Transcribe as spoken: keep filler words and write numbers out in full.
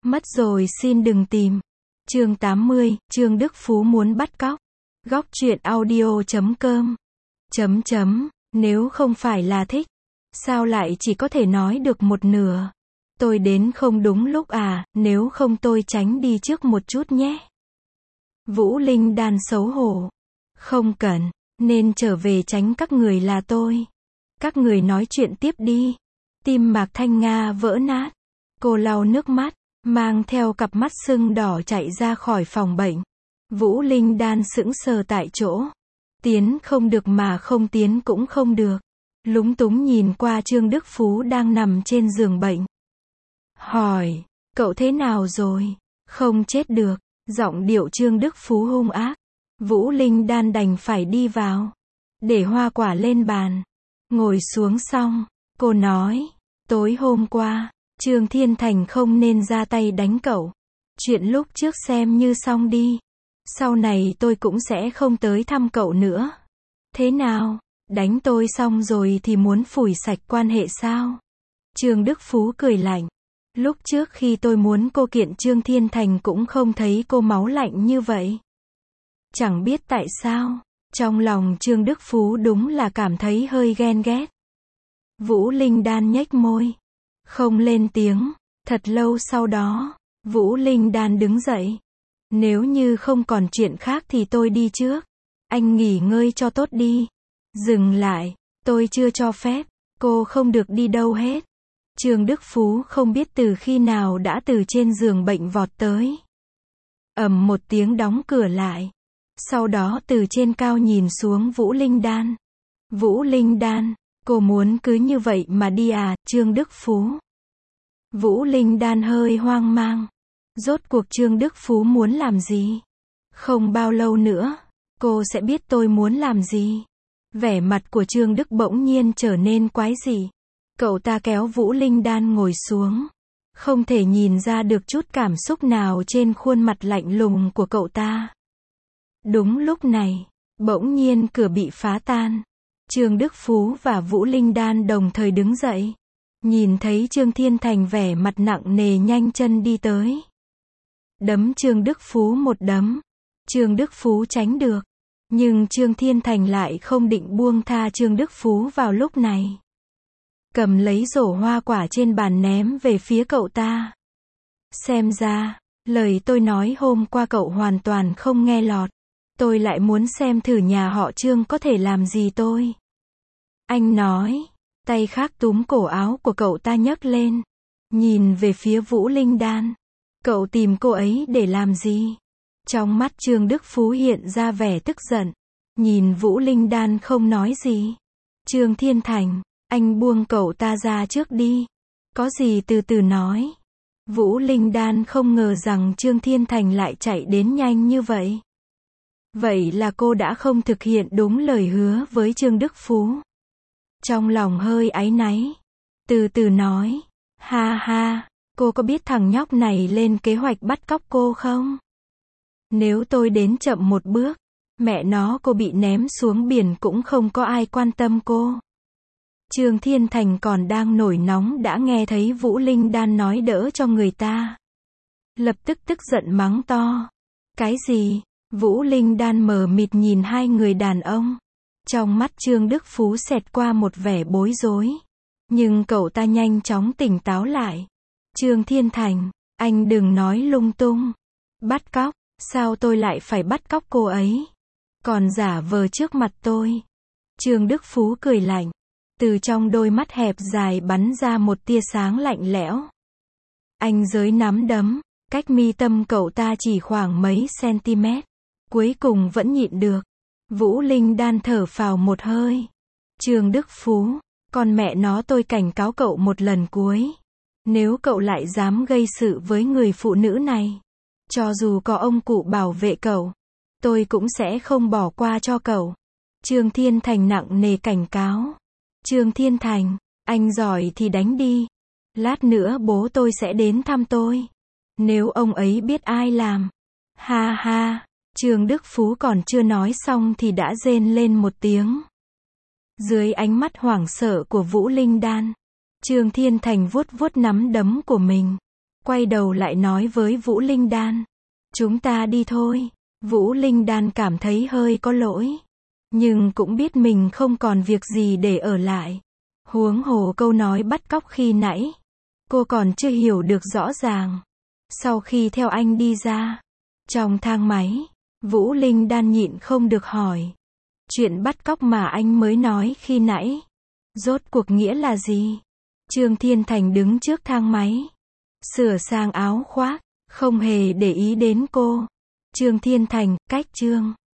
Mất rồi xin đừng tìm. Chương tám mươi, Trương Đức Phú muốn bắt cóc. Góc truyện audio chấm com. Chấm chấm, nếu không phải là thích, sao lại chỉ có thể nói được một nửa? Tôi đến không đúng lúc à, nếu không tôi tránh đi trước một chút nhé. Vũ Linh Đan xấu hổ. Không cần, nên trở về tránh các người là tôi. Các người nói chuyện tiếp đi. Tim Mạc Thanh Nga vỡ nát. Cô lau nước mắt, mang theo cặp mắt sưng đỏ chạy ra khỏi phòng bệnh. Vũ Linh Đan sững sờ tại chỗ. Tiến không được mà không tiến cũng không được. Lúng túng nhìn qua Trương Đức Phú đang nằm trên giường bệnh. Hỏi, cậu thế nào rồi? Không chết được. Giọng điệu Trương Đức Phú hung ác. Vũ Linh Đan đành phải đi vào. Để hoa quả lên bàn. Ngồi xuống xong, cô nói, tối hôm qua, Trương Thiên Thành không nên ra tay đánh cậu. Chuyện lúc trước xem như xong đi. Sau này tôi cũng sẽ không tới thăm cậu nữa. Thế nào, đánh tôi xong rồi thì muốn phủi sạch quan hệ sao? Trương Đức Phú cười lạnh. Lúc trước khi tôi muốn cô kiện Trương Thiên Thành cũng không thấy cô máu lạnh như vậy. Chẳng biết tại sao, trong lòng Trương Đức Phú đúng là cảm thấy hơi ghen ghét. Vũ Linh Đan nhếch môi, không lên tiếng. Thật lâu sau đó, Vũ Linh Đan đứng dậy. Nếu như không còn chuyện khác thì tôi đi trước. Anh nghỉ ngơi cho tốt đi. Dừng lại, tôi chưa cho phép, cô không được đi đâu hết. Trương Đức Phú không biết từ khi nào đã từ trên giường bệnh vọt tới. Ầm một tiếng đóng cửa lại. Sau đó từ trên cao nhìn xuống Vũ Linh Đan. Vũ Linh Đan, cô muốn cứ như vậy mà đi à, Trương Đức Phú? Vũ Linh Đan hơi hoang mang. Rốt cuộc Trương Đức Phú muốn làm gì? Không bao lâu nữa, cô sẽ biết tôi muốn làm gì. Vẻ mặt của Trương Đức bỗng nhiên trở nên quái dị. Cậu ta kéo Vũ Linh Đan ngồi xuống. Không thể nhìn ra được chút cảm xúc nào trên khuôn mặt lạnh lùng của cậu ta. Đúng lúc này, bỗng nhiên cửa bị phá tan. Trương Đức Phú và Vũ Linh Đan đồng thời đứng dậy. Nhìn thấy Trương Thiên Thành vẻ mặt nặng nề nhanh chân đi tới. Đấm Trương Đức Phú một đấm. Trương Đức Phú tránh được. Nhưng Trương Thiên Thành lại không định buông tha Trương Đức Phú vào lúc này. Cầm lấy rổ hoa quả trên bàn ném về phía cậu ta. Xem ra, lời tôi nói hôm qua cậu hoàn toàn không nghe lọt. Tôi lại muốn xem thử nhà họ Trương có thể làm gì tôi. Anh nói, tay khác túm cổ áo của cậu ta nhấc lên. Nhìn về phía Vũ Linh Đan. Cậu tìm cô ấy để làm gì? Trong mắt Trương Đức Phú hiện ra vẻ tức giận. Nhìn Vũ Linh Đan không nói gì. Trương Thiên Thành, anh buông cậu ta ra trước đi. Có gì từ từ nói. Vũ Linh Đan không ngờ rằng Trương Thiên Thành lại chạy đến nhanh như vậy. Vậy là cô đã không thực hiện đúng lời hứa với Trương Đức Phú. Trong lòng hơi áy náy. Từ từ nói. Ha ha, cô có biết thằng nhóc này lên kế hoạch bắt cóc cô không? Nếu tôi đến chậm một bước, mẹ nó cô bị ném xuống biển cũng không có ai quan tâm cô. Trương Thiên Thành còn đang nổi nóng đã nghe thấy Vũ Linh Đan nói đỡ cho người ta. Lập tức tức giận mắng to. Cái gì? Vũ Linh Đan mờ mịt nhìn hai người đàn ông. Trong mắt Trương Đức Phú xẹt qua một vẻ bối rối. Nhưng cậu ta nhanh chóng tỉnh táo lại. Trương Thiên Thành, anh đừng nói lung tung. Bắt cóc, sao tôi lại phải bắt cóc cô ấy? Còn giả vờ trước mặt tôi. Trương Đức Phú cười lạnh. Từ trong đôi mắt hẹp dài bắn ra một tia sáng lạnh lẽo. Anh giới nắm đấm, cách mi tâm cậu ta chỉ khoảng mấy cm. Cuối cùng vẫn nhịn được. Vũ Linh Đan thở phào một hơi. Trương Đức Phú, con mẹ nó tôi cảnh cáo cậu một lần cuối. Nếu cậu lại dám gây sự với người phụ nữ này, cho dù có ông cụ bảo vệ cậu, tôi cũng sẽ không bỏ qua cho cậu. Trương Thiên Thành nặng nề cảnh cáo. Trương Thiên Thành, anh giỏi thì đánh đi. Lát nữa bố tôi sẽ đến thăm tôi. Nếu ông ấy biết ai làm. Ha ha, Trương Đức Phú còn chưa nói xong thì đã rên lên một tiếng. Dưới ánh mắt hoảng sợ của Vũ Linh Đan, Trương Thiên Thành vuốt vuốt nắm đấm của mình. quay đầu lại nói với Vũ Linh Đan. Chúng ta đi thôi. Vũ Linh Đan cảm thấy hơi có lỗi. Nhưng cũng biết mình không còn việc gì để ở lại. Huống hồ câu nói bắt cóc khi nãy. Cô còn chưa hiểu được rõ ràng. Sau khi theo anh đi ra. Trong thang máy. Vũ Linh Đan nhịn không được hỏi. Chuyện bắt cóc mà anh mới nói khi nãy. Rốt cuộc nghĩa là gì? Trương Thiên Thành đứng trước thang máy. Sửa sang áo khoác. Không hề để ý đến cô. Trương Thiên Thành, cách Trương.